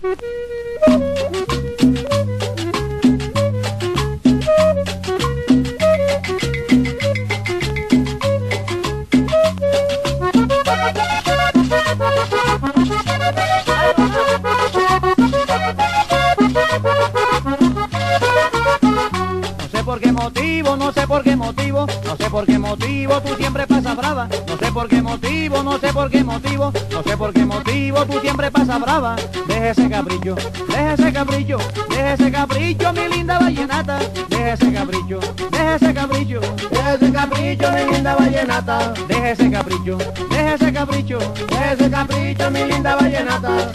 No sé por qué motivo, no sé por qué motivo tú siempre pasas brava. No sé por qué motivo, no sé por qué motivo, no sé por qué motivo tú siempre pasas brava. Deje ese capricho, deje ese capricho, deje ese capricho, mi linda vallenata. Deje ese capricho, deje ese capricho, deje ese capricho, mi linda vallenata. Deje ese capricho, deje ese capricho, deje ese capricho, mi linda vallenata.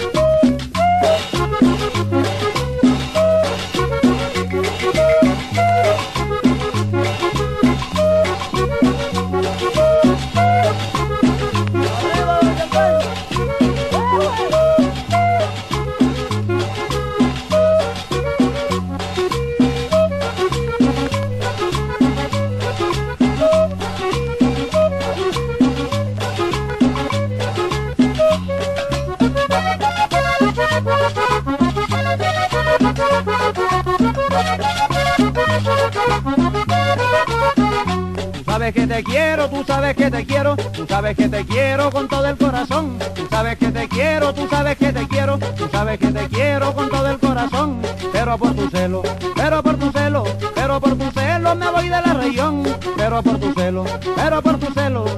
Tú sabes que te quiero, tú sabes que te quiero, tú sabes que te quiero con todo el corazón. Tú sabes que te quiero, tú sabes que te quiero, tú sabes que te quiero con todo el corazón. Pero por tu celo, pero por tu celo, pero por tu celo me voy de la región. Pero por tu celo, pero por tu celo,